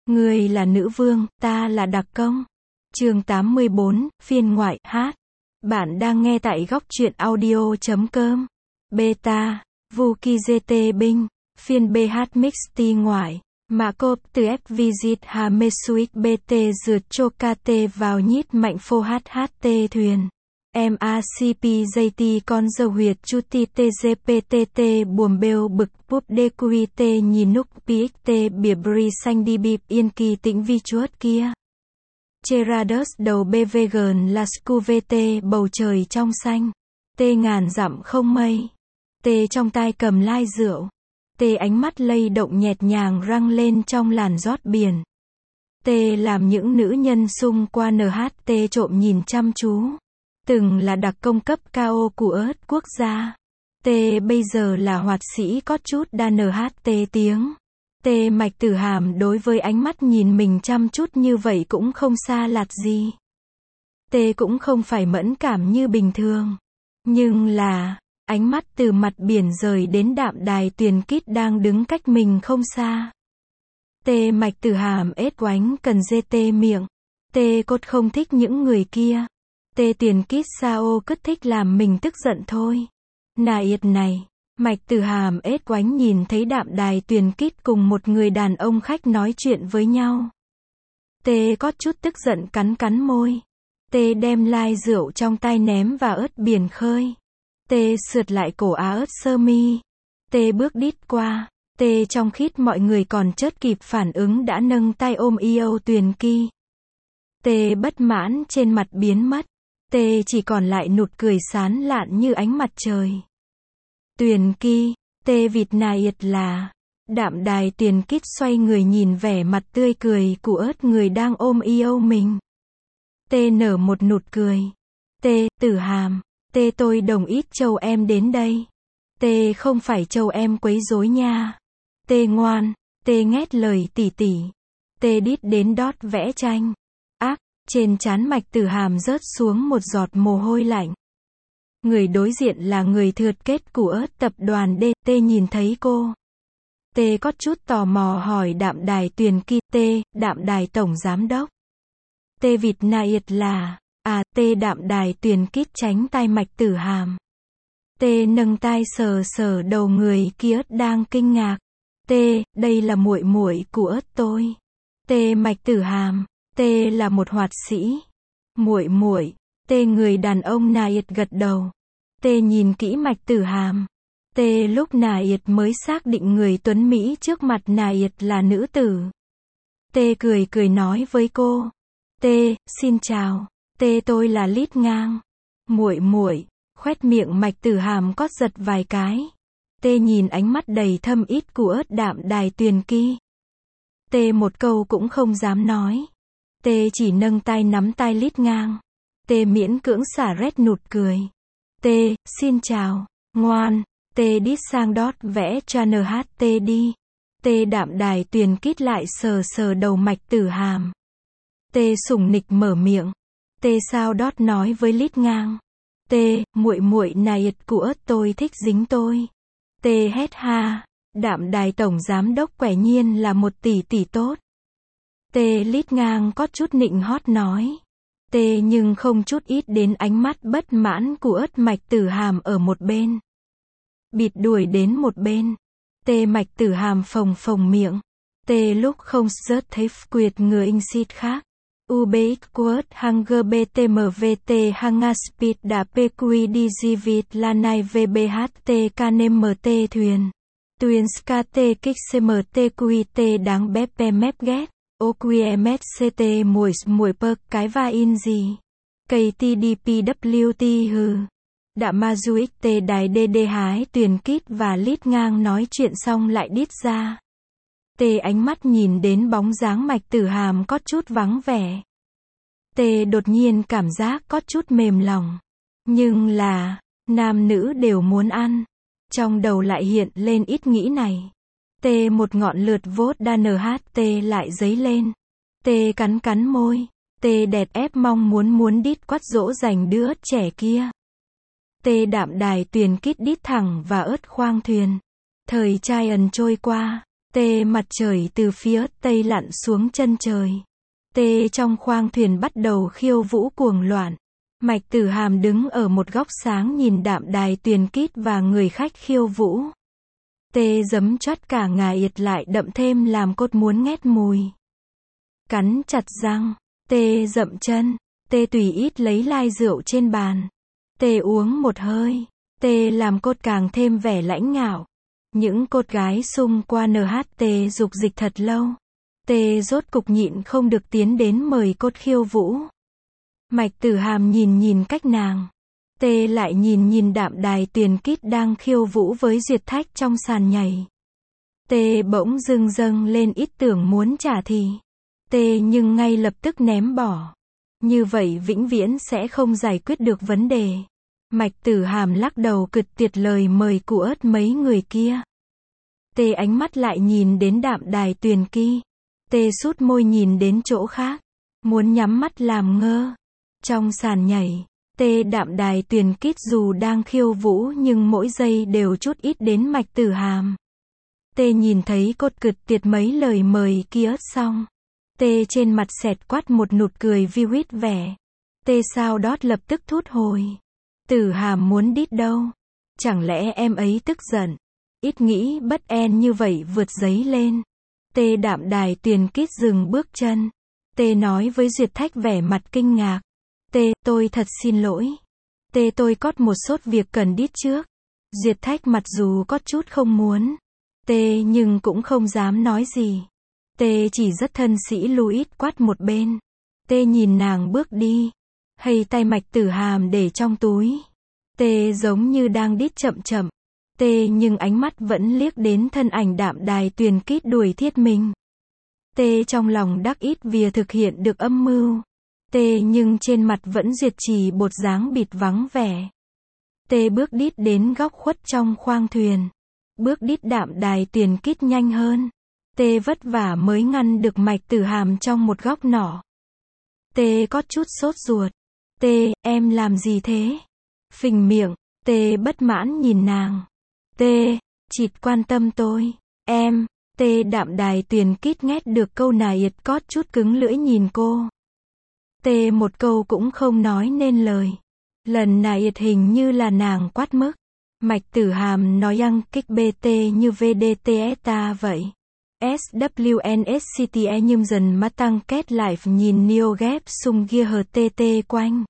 Ngươi là nữ vương, ta là đặc công. Chương 84, phiên ngoại, hát. Bạn đang nghe tại góc truyện audio.com. Beta, Vukizete Binh, phiên BH Mixti ngoại. Macop từ FVZ Hamesuik BT rượt Chokate vào nhít mạnh phô HHT thuyền. MACP JT con dâu huyệt Chuti TGPTT buồm bêu bực búp DQT nhìn núc PXT bìa bri xanh đi bịp yên kỳ tĩnh vi chuốt kia. Cheradus đầu BVGN là SQVT bầu trời trong xanh. T ngàn dặm không mây. T trong tay cầm lai rượu. T ánh mắt lay động nhẹt nhàng răng lên trong làn rót biển. T làm những nữ nhân xung qua NHT trộm nhìn chăm chú. Từng là đặc công cấp cao của ớt quốc gia. T bây giờ là hoạt sĩ có chút đa NHT tiếng. T mạch tử hàm đối với ánh mắt nhìn mình chăm chút như vậy cũng không xa lạt gì. T cũng không phải mẫn cảm như bình thường. Nhưng là, ánh mắt từ mặt biển rời đến đạm đài Tuyền Kít đang đứng cách mình không xa. T mạch tử hàm ết oánh cần dê tê miệng. T cốt không thích những người kia. T Tuyền Kít sao cứ thích làm mình tức giận thôi. Yệt này, mạch tử hàm ết oánh nhìn thấy đạm đài Tuyền Kít cùng một người đàn ông khách nói chuyện với nhau. T có chút tức giận cắn cắn môi. T đem lai rượu trong tay ném vào ớt biển khơi. T sượt lại cổ áo ớt sơ mi. T bước đít qua. T trong khít mọi người còn chớt kịp phản ứng đã nâng tay ôm yêu Tuyền Ki. T bất mãn trên mặt biến mất. T chỉ còn lại nụt cười sán lạn như ánh mặt trời. Tuyền Ki, T vịt yệt là. Đạm đài Tuyền Kít xoay người nhìn vẻ mặt tươi cười của ớt người đang ôm yêu mình. T nở một nụt cười. T, tử hàm. T tôi đồng ý châu em đến đây. T không phải châu em quấy rối nha. T ngoan. T nghét lời tỉ tỉ. T đít đến đót vẽ tranh. Ác, trên trán mạch tử hàm rớt xuống một giọt mồ hôi lạnh. Người đối diện là người thượt kết của ớt tập đoàn D. T nhìn thấy cô. T có chút tò mò hỏi đạm đài Tuyền Ki. T, đạm đài tổng giám đốc. T vịt yệt là. T đạm đài Tuyền Kít tránh tay mạch tử hàm. T nâng tay sờ sờ đầu người kia đang kinh ngạc. T, đây là muội muội của ớt tôi. T mạch tử hàm. T là một hoạt sĩ. Muội muội. T người đàn ông yệt gật đầu. T nhìn kỹ mạch tử hàm. T lúc yệt mới xác định người tuấn Mỹ trước mặt yệt là nữ tử. T cười cười nói với cô. T, xin chào. T tôi là Lít Ngang. Muội muội. Khoét miệng mạch tử hàm cót giật vài cái. T nhìn ánh mắt đầy thâm ít của ớt đạm đài Tuyền Ki. T một câu cũng không dám nói. T chỉ nâng tay nắm tay Lít Ngang. T miễn cưỡng xả rét nụt cười. T, xin chào. Ngoan. T đít sang đót vẽ cho NHT đi. T đạm đài Tuyền Kít lại sờ sờ đầu mạch tử hàm. T sủng nịch mở miệng. T sao đót nói với Lít Ngang. T, muội muội yệt của ớt tôi thích dính tôi. T hét ha. Đạm đài tổng giám đốc quả nhiên là một tỷ tỷ tốt. T Lít Ngang có chút nịnh hót nói. T nhưng không chút ít đến ánh mắt bất mãn của ớt mạch tử hàm ở một bên. Bịt đuổi đến một bên. T mạch tử hàm phồng phồng miệng. T lúc không rớt thấy quyệt người in xịt khác. UBX quất Hunger BTMVT Hangaspit đã PQDGVT Lanai VBHT KNMT thuyền. Tuyền SKT KXMT QT đáng bép mép ghét. OQMSCT mùi perk cái va in gì. KTDPWT hừ. Đạ ma du XT đài DD hái Tuyền Kít và Lít Ngang nói chuyện xong lại đít ra. T ánh mắt nhìn đến bóng dáng mạch tử hàm có chút vắng vẻ. T đột nhiên cảm giác có chút mềm lòng. Nhưng là, nam nữ đều muốn ăn. Trong đầu lại hiện lên ít nghĩ này. T một ngọn lượt vốt đa NHT lại dấy lên. T cắn cắn môi. T đẹt ép mong muốn đít quát dỗ dành đứa trẻ kia. T đạm đài Tuyền Kít đít thẳng và ớt khoang thuyền. Thời trai ẩn trôi qua. Tê mặt trời từ phía tây lặn xuống chân trời. Tê trong khoang thuyền bắt đầu khiêu vũ cuồng loạn. Mạch Tử Hàm đứng ở một góc sáng nhìn Đạm Đài Tuyền Kít và người khách khiêu vũ. Tê giấm choắt cả ngà yệt lại đậm thêm làm cốt muốn nghét mùi. Cắn chặt răng, Tê dậm chân, Tê tùy ít lấy lai rượu trên bàn. Tê uống một hơi, Tê làm cốt càng thêm vẻ lãnh ngạo. Những cốt gái xung qua NHT dục dịch thật lâu. Tê rốt cục nhịn không được tiến đến mời cốt khiêu vũ. Mạch Tử Hàm nhìn cách nàng. Tê lại nhìn Đạm Đài Tuyền Kít đang khiêu vũ với Duyệt Thách trong sàn nhảy. Tê bỗng dâng lên ít tưởng muốn trả thì. Tê nhưng ngay lập tức ném bỏ. Như vậy vĩnh viễn sẽ không giải quyết được vấn đề. Mạch Tử Hàm lắc đầu cự tuyệt lời mời của ớt mấy người kia. Tê ánh mắt lại nhìn đến Đạm Đài Tuyền Kít. Tê sút môi nhìn đến chỗ khác. Muốn nhắm mắt làm ngơ. Trong sàn nhảy, Tê Đạm Đài Tuyền Kít dù đang khiêu vũ nhưng mỗi giây đều chút ít đến Mạch Tử Hàm. Tê nhìn thấy cốt cự tuyệt mấy lời mời kia xong. Tê trên mặt xẹt quát một nụt cười vi huýt vẻ. Tê sao đót lập tức thút hồi. Tử Hàm muốn đít đâu? Chẳng lẽ em ấy tức giận? Ít nghĩ bất en như vậy vượt giấy lên. Tê Đạm Đài Tuyền Kít dừng bước chân. Tê nói với Duyệt Thách vẻ mặt kinh ngạc. Tê, tôi thật xin lỗi. Tê tôi có một sốt việc cần đít trước. Duyệt Thách mặc dù có chút không muốn. Tê nhưng cũng không dám nói gì. Tê chỉ rất thân sĩ Louis quát một bên. Tê nhìn nàng bước đi. Hay tay Mạch Tử Hàm để trong túi. Tê giống như đang đít chậm. Tê nhưng ánh mắt vẫn liếc đến thân ảnh Đạm Đài Tuyền Kít đuổi thiết mình. Tê trong lòng đắc ít vì thực hiện được âm mưu. Tê nhưng trên mặt vẫn duyệt trì bột dáng bịt vắng vẻ. Tê bước đít đến góc khuất trong khoang thuyền. Bước đít Đạm Đài Tuyền Kít nhanh hơn. Tê vất vả mới ngăn được Mạch Tử Hàm trong một góc nọ. Tê có chút sốt ruột. Tê, em làm gì thế? Phình miệng, Tê bất mãn nhìn nàng. Tê, chịt quan tâm tôi. Em, Tê Đạm Đài Tuyền Kít nghét được câu này có chút cứng lưỡi nhìn cô. Tê một câu cũng không nói nên lời. Lần này hình như là nàng quát mức. Mạch Tử Hàm nói ăn kích BT như VDTSTA vậy. SWNSCTE nhưng dần mắt tăng kết lại nhìn Neo ghép sung gia HTT quanh.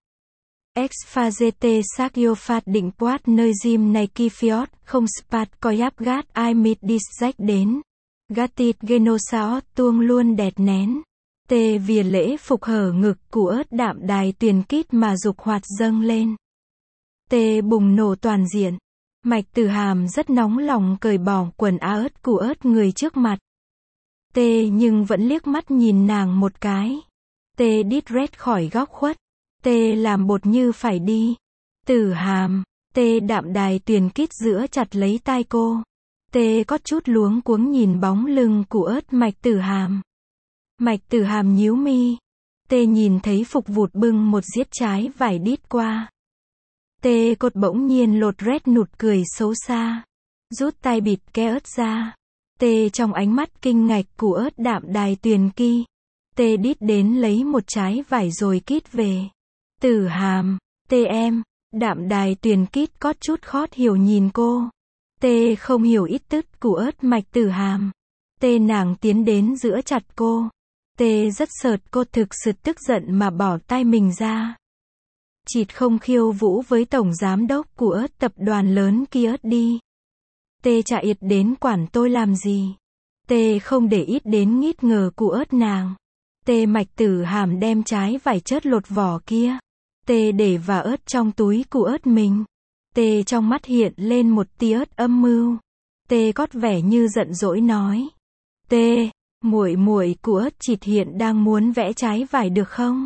Exphazete Sakyo Phạt định quát nơi gym này Kifiot không spat coi áp gát ai mịt disjack đến. Gatit Genosaurus tuông luôn đẹt nén. Tê vì lễ phục hở ngực của ớt Đạm Đài Tuyền Kít mà dục hoạt dâng lên. Tê bùng nổ toàn diện. Mạch Tử Hàm rất nóng lòng cởi bỏ quần áo ớt của ớt người trước mặt. Tê nhưng vẫn liếc mắt nhìn nàng một cái. Tê đít rét khỏi góc khuất. Tê làm bột như phải đi. Tử Hàm. Tê Đạm Đài Tuyền Kít giữa chặt lấy tai cô. Tê có chút luống cuống nhìn bóng lưng của ớt Mạch Tử Hàm. Mạch Tử Hàm nhíu mi. Tê nhìn thấy phục vụt bưng một diết trái vải đít qua. Tê cột bỗng nhiên lột rét nụt cười xấu xa. Rút tay bịt ke ớt ra. Tê trong ánh mắt kinh ngạc của ớt Đạm Đài Tuyền Kít. Tê đít đến lấy một trái vải rồi kít về. Tử Hàm. Tê em. Đạm Đài Tuyền Kít có chút khó hiểu nhìn cô. Tê không hiểu ít tức của ớt Mạch Tử Hàm. Tê nàng tiến đến giữa chặt cô. Tê rất sợt cô thực sự tức giận mà bỏ tay mình ra. Chịt không khiêu vũ với tổng giám đốc của ớt tập đoàn lớn kia ớt đi. Tê chạy đến quản tôi làm gì. Tê không để ít đến ngít ngờ của ớt nàng. Tê Mạch Tử Hàm đem trái vải chớt lột vỏ kia. Tê để vào ớt trong túi của ớt mình. Tê trong mắt hiện lên một tia ớt âm mưu. Tê có vẻ như giận dỗi nói. Tê, muội của ớt chịt hiện đang muốn vẽ trái vải được không?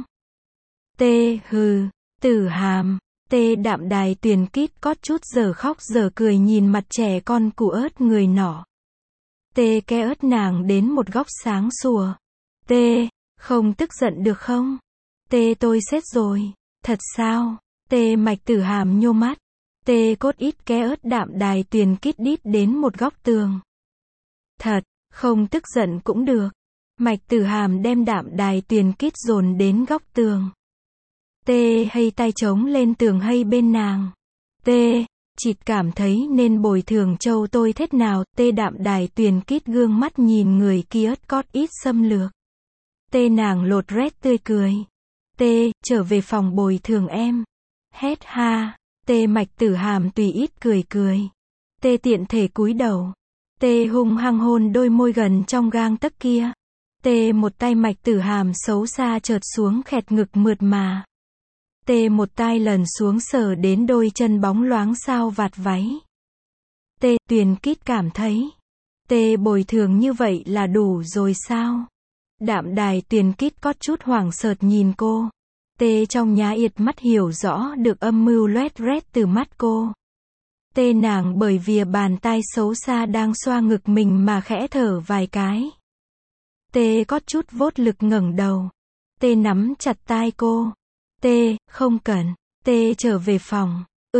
Tê hừ. Tử Hàm. Tê Đạm Đài Tuyền Kít có chút giờ khóc giờ cười nhìn mặt trẻ con của ớt người nọ. Tê ke ớt nàng đến một góc sáng sủa. Tê, không tức giận được không? Tê tôi xét rồi. Thật sao? Tê Mạch Tử Hàm nhô mắt. Tê cốt ít ke ớt Đạm Đài Tuyền Kít đít đến một góc tường. Thật, Không tức giận cũng được. Mạch Tử Hàm đem Đạm Đài Tuyền kít dồn đến góc tường. Tê hay tay chống lên tường hay bên nàng. Tê, chịt cảm thấy nên bồi thường châu tôi thế nào. Tê Đạm Đài Tuyền kít gương mắt nhìn người kia ớt cót ít xâm lược. Tê nàng lột rét tươi cười. Tê, trở về phòng bồi thường em. Hét ha. Tê Mạch Tử Hàm tùy ít cười cười. Tê tiện thể cúi đầu. Tê hung hăng hôn đôi môi gần trong gang tấc kia. Tê một tay Mạch Tử Hàm xấu xa chợt xuống khẹt ngực mượt mà. Tê một tay lần xuống sờ đến đôi chân bóng loáng sao vạt váy. Tê Tuyền kít cảm thấy. Tê bồi thường như vậy là đủ rồi sao? Đạm Đài Tuyền kít có chút hoảng sợ nhìn cô. Tê trong nhá yệt mắt hiểu rõ được âm mưu loét rét từ mắt cô. Tê nàng bởi vì bàn tay xấu xa đang xoa ngực mình mà khẽ thở vài cái. Tê có chút vốt lực ngẩng đầu. Tê nắm chặt tai cô. Tê, không cần. Tê trở về phòng.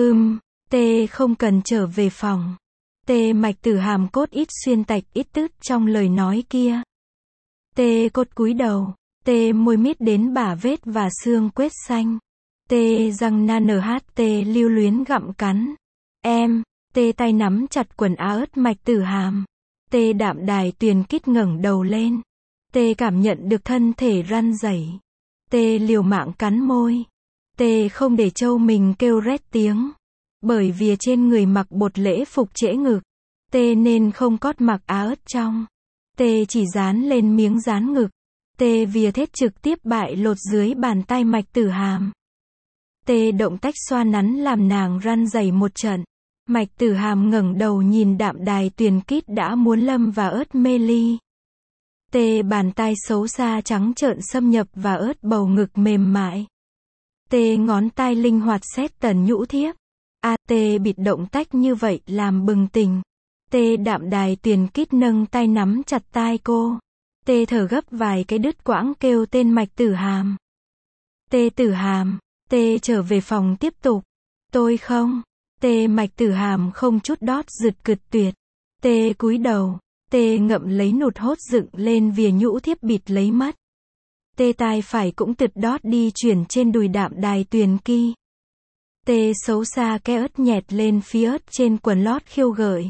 Tê không cần trở về phòng. Tê Mạch Tử Hàm cốt ít xuyên tạch ít tứt trong lời nói kia. Tê cốt cúi đầu. Tê môi mít đến bả vết và xương quết xanh. Tê răng na nht lưu luyến gặm cắn. Em. Tê tay nắm chặt quần áo ớt Mạch Tử Hàm. Tê Đạm Đài Tuyền kít ngẩng đầu lên. Tê cảm nhận được thân thể răn rẩy. Tê liều mạng cắn môi. Tê không để trâu mình kêu rét tiếng. Bởi vì trên người mặc bột lễ phục trễ ngực. Tê nên không cót mặc áo ớt trong. Tê chỉ dán lên miếng dán ngực. Tê vía thết trực tiếp bại lột dưới bàn tay Mạch Tử Hàm. Tê động tác xoa nắn làm nàng răn rẩy một trận. Mạch Tử Hàm ngẩng đầu nhìn Đạm Đài Tuyền kít đã muốn lâm vào ớt mê ly. Tê bàn tay xấu xa trắng trợn xâm nhập vào ớt bầu ngực mềm mại. Tê ngón tay linh hoạt xét tần nhũ thiếp. Tê bịt động tác như vậy làm bừng tỉnh. Tê Đạm Đài Tuyền kít nâng tay nắm chặt tai cô. Tê thở gấp vài cái đứt quãng kêu tên Mạch Tử Hàm. Tê Tử Hàm. Tê trở về phòng tiếp tục. Tôi không. Tê Mạch Tử Hàm không chút đót rực cự tuyệt. Tê cúi đầu. Tê ngậm lấy nụt hốt dựng lên vìa nhũ thiếp bịt lấy mắt. Tê tai phải cũng tụt đót đi chuyển trên đùi Đạm Đài Tuyền ki. Tê xấu xa ke ớt nhẹt lên phía ớt trên quần lót khiêu gợi.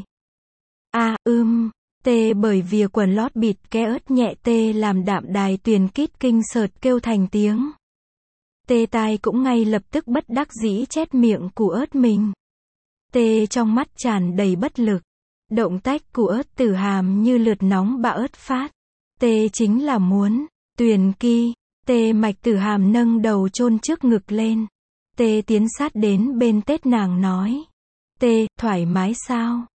Tê bởi vì quần lót bịt ke ớt nhẹ tê làm Đạm Đài Tuyền kít kinh sợt kêu thành tiếng. Tê tai cũng ngay lập tức bất đắc dĩ chét miệng của ớt mình. Tê trong mắt tràn đầy bất lực. Động tác của ớt Tử Hàm như lượt nóng bạo ớt phát. Tê chính là muốn. Tuyền ki. Tê Mạch Tử Hàm nâng đầu chôn trước ngực lên. Tê tiến sát đến bên tết nàng nói. Tê, thoải mái sao?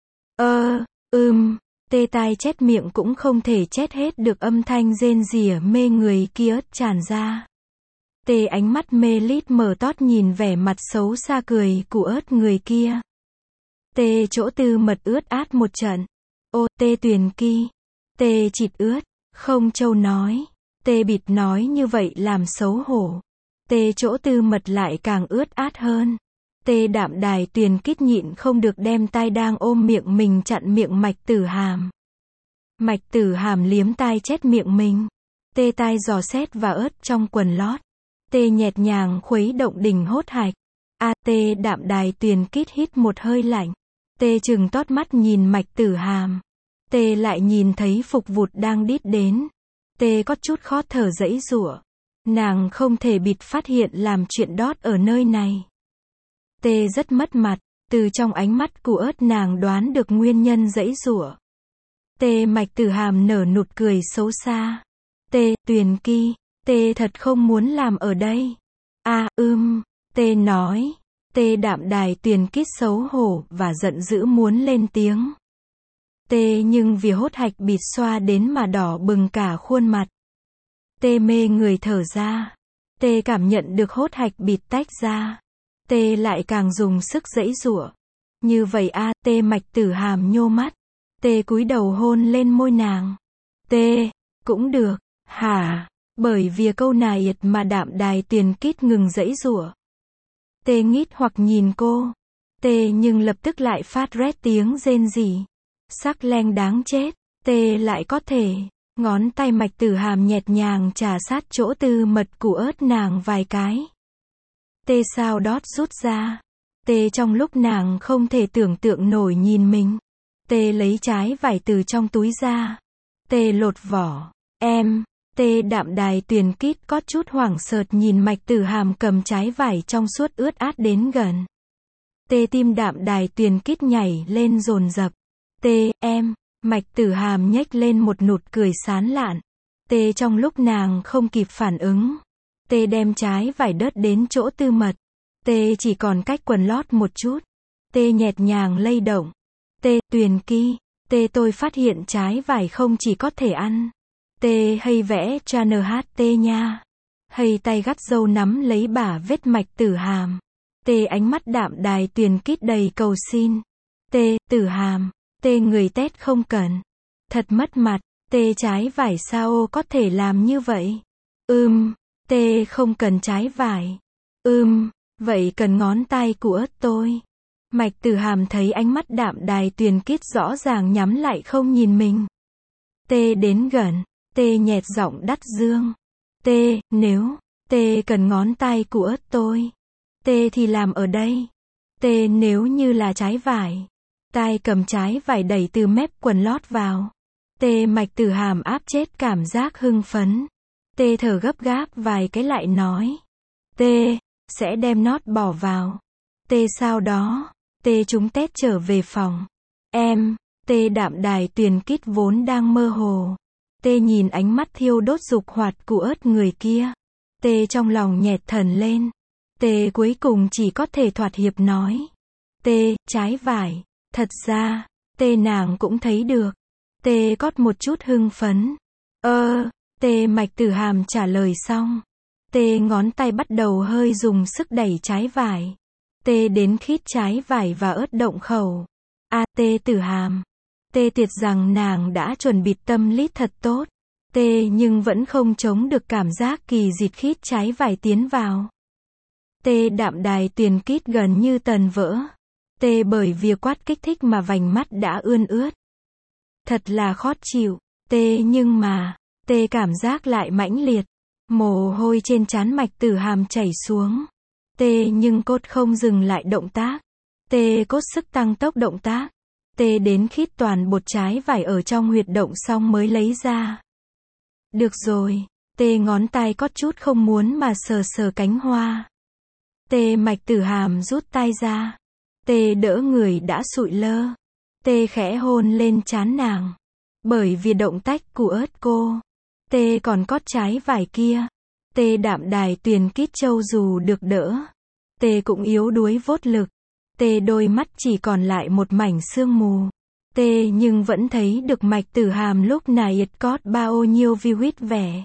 Tê tai chét miệng cũng không thể chét hết được âm thanh rên rỉ mê người kia ớt tràn ra. Tê ánh mắt mê lít mở tót nhìn vẻ mặt xấu xa cười của ớt người kia. Tê chỗ tư mật ướt át một trận. Tê Tuyền ki. Tê chịt ướt. Không châu nói. Tê bịt nói như vậy làm xấu hổ. Tê chỗ tư mật lại càng ướt át hơn. Tê Đạm Đài Tuyền kít nhịn không được đem tay đang ôm miệng mình chặn miệng Mạch Tử Hàm. Mạch Tử Hàm liếm tai chét miệng mình. Tê tai dò xét và ớt trong quần lót. Tê nhẹt nhàng khuấy động đỉnh hốt hạch. Tê Đạm Đài Tuyền kít hít một hơi lạnh. Tê trừng tót mắt nhìn Mạch Tử Hàm. Tê lại nhìn thấy Phục Vụt đang đít đến. Tê có chút khó thở giãy giụa. Nàng không thể bịt phát hiện làm chuyện đót ở nơi này. Tê rất mất mặt. Từ trong ánh mắt của ớt nàng đoán được nguyên nhân giãy giụa. Tê Mạch Tử Hàm nở nụt cười xấu xa. Tê Tuyền ki. Tê thật không muốn làm ở đây. Tê nói. Tê Đạm Đài Tuyền kít xấu hổ và giận dữ muốn lên tiếng. Tê nhưng vì hốt hạch bịt xoa đến mà đỏ bừng cả khuôn mặt. Tê mê người thở ra. Tê cảm nhận được hốt hạch bịt tách ra. Tê lại càng dùng sức giãy giụa. Như vậy Tê Mạch Tử Hàm nhô mắt. Tê cúi đầu hôn lên môi nàng. Tê, cũng được, hả? Bởi vì câu này mà Đạm Đài Tuyền kít ngừng giãy giụa. Tê nghít hoặc nhìn cô. Tê nhưng lập tức lại phát rét tiếng rên rỉ. Sắc leng đáng chết. Tê lại có thể. Ngón tay Mạch Tử Hàm nhẹ nhàng chà sát chỗ tư mật của ớt nàng vài cái. Tê sau đót rút ra. Tê trong lúc nàng không thể tưởng tượng nổi nhìn mình. Tê lấy trái vải từ trong túi ra. Tê lột vỏ. Tê Đạm Đài Tuyền Kít có chút hoảng sợ nhìn Mạch Tử Hàm cầm trái vải trong suốt ướt át đến gần. Tê tim Đạm Đài Tuyền Kít nhảy lên dồn dập. Tê, Mạch Tử Hàm nhếch lên một nụ cười sán lạn. Tê trong lúc nàng không kịp phản ứng. Tê đem trái vải đớt đến chỗ tư mật. Tê chỉ còn cách quần lót một chút. Tê nhẹ nhàng lay động. Tê, Tuyền Ki. Tê tôi phát hiện trái vải không chỉ có thể ăn. Tê hay vẽ cha NHT nha. Hay tay gắt dâu nắm lấy bả vết Mạch Tử Hàm. Tê ánh mắt Đạm Đài Tuyền Kít đầy cầu xin. Tê, Tử Hàm. Tê người tét không cần. Thật mất mặt. Tê trái vải sao có thể làm như vậy? Tê không cần trái vải. Vậy cần ngón tay của ớt tôi. Mạch Tử Hàm thấy ánh mắt Đạm Đài Tuyền Kít rõ ràng nhắm lại không nhìn mình. Tê đến gần. Tê nhẹt giọng đắt dương. Tê, nếu Tê cần ngón tay của ớt tôi. Tê thì làm ở đây. Tê nếu như là trái vải. Tai cầm trái vải đẩy từ mép quần lót vào. Tê Mạch Tử Hàm áp chết cảm giác hưng phấn. Tê thở gấp gáp vài cái lại nói. Tê, sẽ đem nót bỏ vào. Tê sau đó. Tê chúng tét trở về phòng. Tê Đạm Đài Tuyền Kít vốn đang mơ hồ. Tê nhìn ánh mắt thiêu đốt dục hoạt của ớt người kia. Tê trong lòng nhẹt thần lên. Tê cuối cùng chỉ có thể thoạt hiệp nói. Tê, trái vải. Thật ra, Tê nàng cũng thấy được. Tê cót một chút hưng phấn. Tê Mạch Tử Hàm trả lời xong. Tê ngón tay bắt đầu hơi dùng sức đẩy trái vải. Tê đến khít trái vải và ớt động khẩu. Tê Tử Hàm. Tê tuyệt rằng nàng đã chuẩn bị tâm lý thật tốt. Tê nhưng vẫn không chống được cảm giác kỳ dịt khít trái vải tiến vào. Tê Đạm Đài Tuyền Kít gần như tàn vỡ. Tê bởi vì quát kích thích mà vành mắt đã ươn ướt. Thật là khó chịu. Tê nhưng mà, Tê cảm giác lại mãnh liệt. Mồ hôi trên trán Mạch Tử Hàm chảy xuống. Tê nhưng cốt không dừng lại động tác. Tê cốt sức tăng tốc động tác. Tê đến khít toàn bột trái vải ở trong huyệt động xong mới lấy ra. Được rồi. Tê ngón tay có chút không muốn mà sờ sờ cánh hoa. Tê Mạch Tử Hàm rút tay ra. Tê đỡ người đã sụi lơ. Tê khẽ hôn lên trán nàng. Bởi vì động tác của ớt cô. Tê còn cót trái vải kia. Tê Đạm Đài Tuyền Kít châu dù được đỡ. Tê cũng yếu đuối vốt lực. Tê đôi mắt chỉ còn lại một mảnh sương mù. Tê nhưng vẫn thấy được Mạch Tử Hàm lúc này cót bao nhiêu viewit vẻ.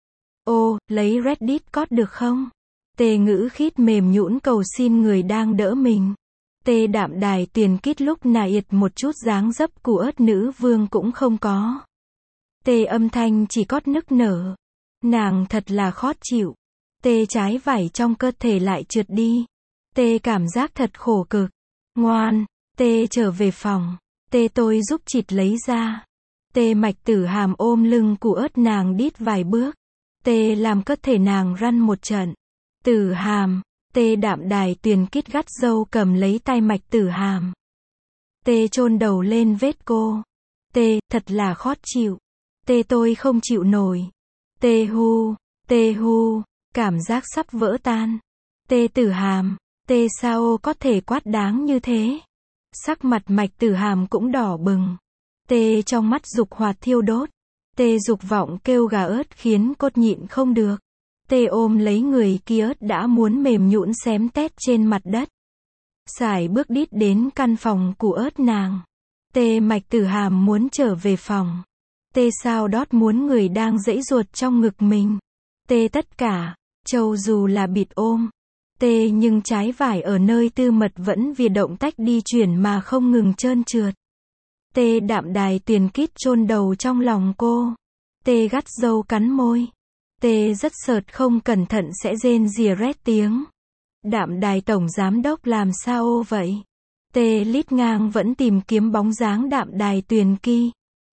Lấy Reddit cót được không? Tê ngữ khít mềm nhũn cầu xin người đang đỡ mình. Tê Đạm Đài Tuyền Kít lúc này một chút dáng dấp của ớt nữ vương cũng không có. Tê âm thanh chỉ cót nức nở. Nàng thật là khó chịu. Tê trái vải trong cơ thể lại trượt đi. Tê cảm giác thật khổ cực. Ngoan. Tê trở về phòng. Tê tôi giúp chịt lấy ra. Tê Mạch Tử Hàm ôm lưng của ớt nàng đít vài bước. Tê làm cơ thể nàng răn một trận. Tử Hàm. Tê Đạm Đài Tuyền Kít gắt dâu cầm lấy tay Mạch Tử Hàm. Tê chôn đầu lên vết cô. Tê, thật là khó chịu. Tê tôi không chịu nổi. Tê hu, cảm giác sắp vỡ tan. Tê Tử Hàm. Tê sao có thể quát đáng như thế? Sắc mặt Mạch Tử Hàm cũng đỏ bừng. Tê trong mắt dục hoạt thiêu đốt. Tê dục vọng kêu gà ớt khiến cốt nhịn không được. Tê ôm lấy người kia ớt đã muốn mềm nhũn xém tét trên mặt đất. Sải bước đít đến căn phòng của ớt nàng. Tê Mạch Tử Hàm muốn trở về phòng. Tê sao đót muốn người đang giãy ruột trong ngực mình. Tê tất cả, châu dù là bịt ôm. Tê nhưng trái vải ở nơi tư mật vẫn vì động tác đi chuyển mà không ngừng trơn trượt. Tê Đạm Đài Tuyền Kít chôn đầu trong lòng cô. Tê gắt dâu cắn môi. Tê rất sợ không cẩn thận sẽ rên rỉ rét tiếng. Đạm Đài Tổng Giám Đốc làm sao vậy? Tê lít ngang vẫn tìm kiếm bóng dáng Đạm Đài Tuyền Ki.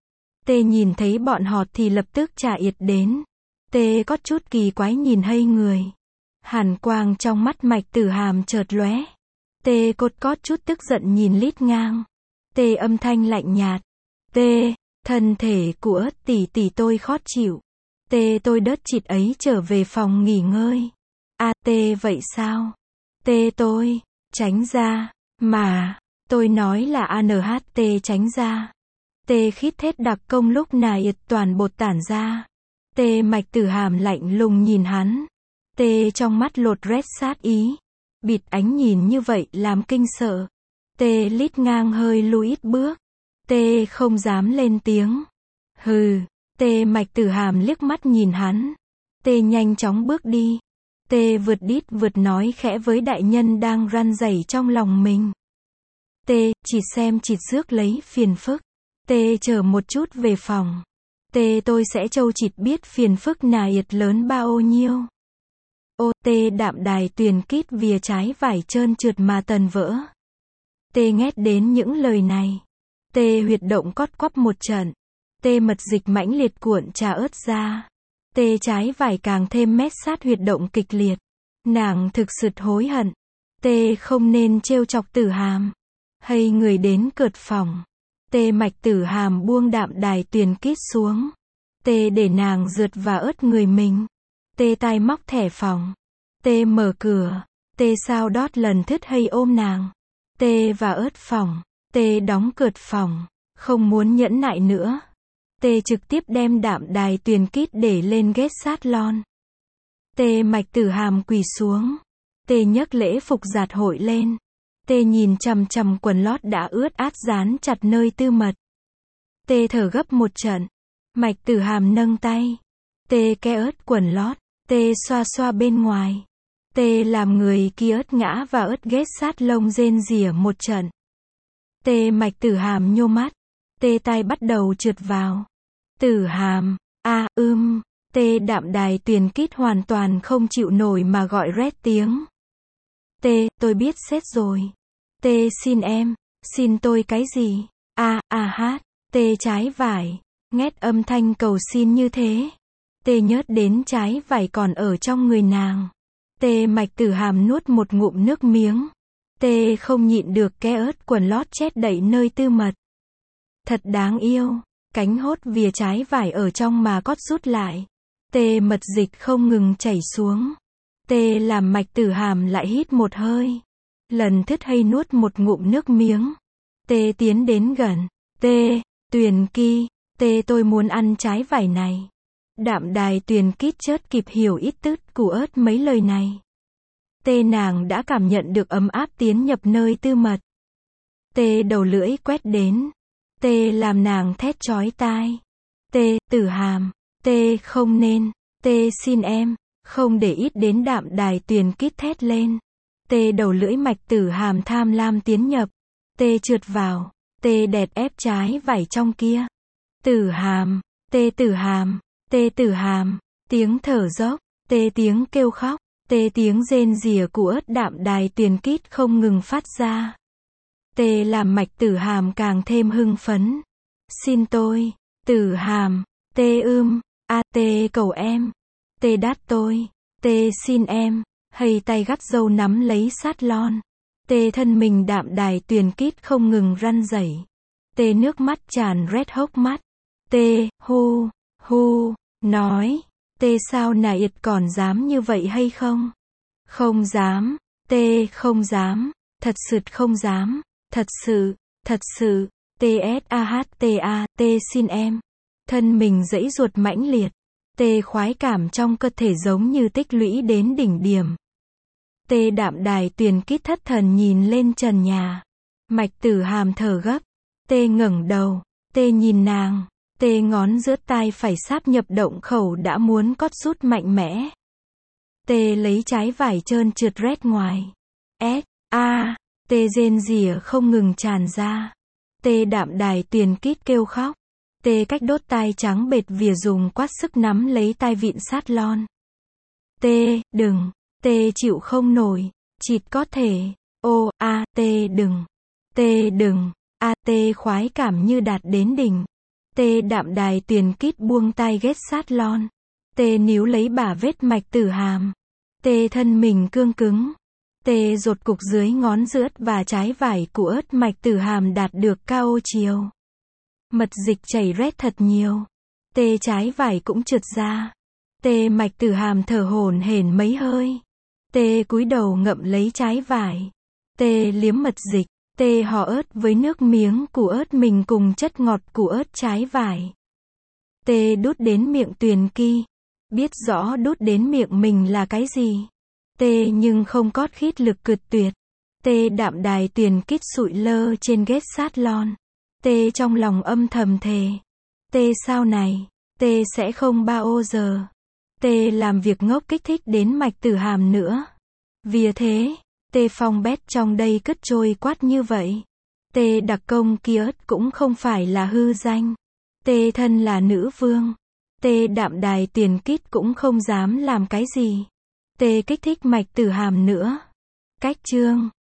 Tê nhìn thấy bọn họ thì lập tức trả yệt đến. Tê có chút kỳ quái nhìn hay người. Hàn quang trong mắt Mạch Tử Hàm chợt lóe. Tê cốt có chút tức giận nhìn Lít Ngang. Tê âm thanh lạnh nhạt. Tê, thân thể của Ất tỷ tỷ tôi khó chịu. Tê tôi đớt chịt ấy trở về phòng nghỉ ngơi. À tê vậy sao? Tê tôi, tránh ra, mà, tôi nói là ANHT tránh ra. Tê khít hết đặc công lúc nài yệt toàn bột tản ra. Tê Mạch Tử Hàm lạnh lùng nhìn hắn. Tê trong mắt lột rét sát ý. Bịt ánh nhìn như vậy làm kinh sợ. Tê Lít Ngang hơi lùi ít bước. Tê không dám lên tiếng. Hừ, Tê Mạch Tử Hàm liếc mắt nhìn hắn. Tê nhanh chóng bước đi. Tê vượt đít vượt nói khẽ với đại nhân đang răn rẩy trong lòng mình. Tê, chỉ xem chịt rước lấy phiền phức. Tê chờ một chút về phòng. Tê tôi sẽ châu chịt biết phiền phức nà yệt lớn bao nhiêu. Ô tê đạm đài tuyền kít vìa trái vải trơn trượt mà tần vỡ. Tê nghét đến những lời này. Tê huyệt động cót quắp một trận. Tê mật dịch mãnh liệt cuộn trà ớt ra. Tê trái vải càng thêm mét sát huyệt động kịch liệt. Nàng thực sự hối hận. Tê không nên trêu chọc Tử Hàm. Hay người đến cợt phòng. Tê Mạch Tử Hàm buông đạm đài tuyền kít xuống. Tê để nàng rượt và ớt người mình. Tê tai móc thẻ phòng. Tê mở cửa. Tê sao đót lần thứt hay ôm nàng. Tê và ớt phòng. Tê đóng cợt phòng. Không muốn nhẫn nại nữa. Tê trực tiếp đem đạm đài tuyền kít để lên ghét sát lon. Tê Mạch Tử Hàm quỳ xuống. Tê nhấc lễ phục giạt hội lên. Tê nhìn chằm chằm quần lót đã ướt át dán chặt nơi tư mật. Tê thở gấp một trận. Mạch Tử Hàm nâng tay. Tê ke ớt quần lót. Tê xoa xoa bên ngoài. Tê làm người kia ớt ngã và ớt ghét sát lông rên rỉa một trận. Tê Mạch Tử Hàm nhô mắt. Tê tai bắt đầu trượt vào. Tử Hàm, Tê đạm đài tuyền kít hoàn toàn không chịu nổi mà gọi rét tiếng. Tê, tôi biết xét rồi. Tê xin em, xin tôi cái gì? Tê trái vải, nghét âm thanh cầu xin như thế. Tê nhớt đến trái vải còn ở trong người nàng. Tê Mạch Tử Hàm nuốt một ngụm nước miếng. Tê không nhịn được ke ớt quần lót chét đậy nơi tư mật. Thật đáng yêu. Cánh hốt vìa trái vải ở trong mà cót rút lại. Tê mật dịch không ngừng chảy xuống. Tê làm Mạch Tử Hàm lại hít một hơi. Lần thứt hay nuốt một ngụm nước miếng. Tê tiến đến gần. Tê, Tuyền Ki, Tê tôi muốn ăn trái vải này. Đạm đài tuyền kít chớt kịp hiểu ít tứt của ớt mấy lời này. Tê nàng đã cảm nhận được ấm áp tiến nhập nơi tư mật. Tê đầu lưỡi quét đến. Tê làm nàng thét chói tai. Tê, Tử Hàm, Tê không nên, Tê xin em, không để ít đến đạm đài tuyền kít thét lên. Tê đầu lưỡi Mạch Tử Hàm tham lam tiến nhập. Tê trượt vào. Tê đẹt ép trái vải trong kia. Tử Hàm, Tê Tử Hàm, Tê Tử Hàm, tiếng thở dốc, Tê tiếng kêu khóc, Tê tiếng rên rỉa của ớt đạm đài tuyền kít không ngừng phát ra. Tê làm Mạch Tử Hàm càng thêm hưng phấn. Xin tôi, Tử Hàm, Tê Tê cầu em, Tê đát tôi, Tê xin em, hay tay gắt dâu nắm lấy sát lon. Tê thân mình đạm đài tuyền kít không ngừng răn rẩy. Tê nước mắt tràn rét hốc mắt. Tê, hu, nói, Tê sao nà yệt còn dám như vậy hay không? Không dám, Tê không dám, thật sự không dám, thật sự, TSAHTA, Tê xin em. Thân mình giãy ruột mãnh liệt. Tê khoái cảm trong cơ thể giống như tích lũy đến đỉnh điểm. Tê đạm đài tuyền kít thất thần nhìn lên trần nhà. Mạch Tử Hàm thở gấp. Tê ngẩng đầu. Tê nhìn nàng. Tê ngón giữa tai phải sáp nhập động khẩu đã muốn cót rút mạnh mẽ. Tê lấy trái vải trơn trượt rét ngoài. Tê rên rỉa không ngừng tràn ra. Tê đạm đài tuyền kít kêu khóc. Tê cách đốt tai trắng bệt vìa dùng quát sức nắm lấy tai vịn sát lon. Tê, đừng. Tê chịu không nổi. Chịt có thể. Tê đừng. Tê đừng. Tê khoái cảm như đạt đến đỉnh. Tê đạm đài tuyền kít buông tai ghét sát lon. Tê níu lấy bả vết mạch tử hàm. Tê thân mình cương cứng. Tê rột cục dưới ngón giữa và trái vải của ớt mạch tử hàm đạt được cao chiều. Mật dịch chảy rét thật nhiều. Tê trái vải cũng trượt ra. Tê mạch tử hàm thở hổn hển mấy hơi. Tê cúi đầu ngậm lấy trái vải. Tê liếm mật dịch. Tê hò ớt với nước miếng của ớt mình cùng chất ngọt của ớt trái vải. Tê đút đến miệng Tuyền Ki. Biết rõ đút đến miệng mình là cái gì. Tê nhưng không cót khít lực cực tuyệt. Tê đạm đài Tuyền Kít sụi lơ trên ghét sát lon. Tê trong lòng âm thầm thề. Tê sau này, Tê sẽ không bao giờ. Tê làm việc ngốc kích thích đến mạch tử hàm nữa. Vì thế, Tê phong bét trong đây cứt trôi quát như vậy. Tê đặc công kia cũng không phải là hư danh. Tê thân là nữ vương. Tê đạm đài Tuyền Kít cũng không dám làm cái gì. Tê kích thích mạch tử hàm nữa. Cách chương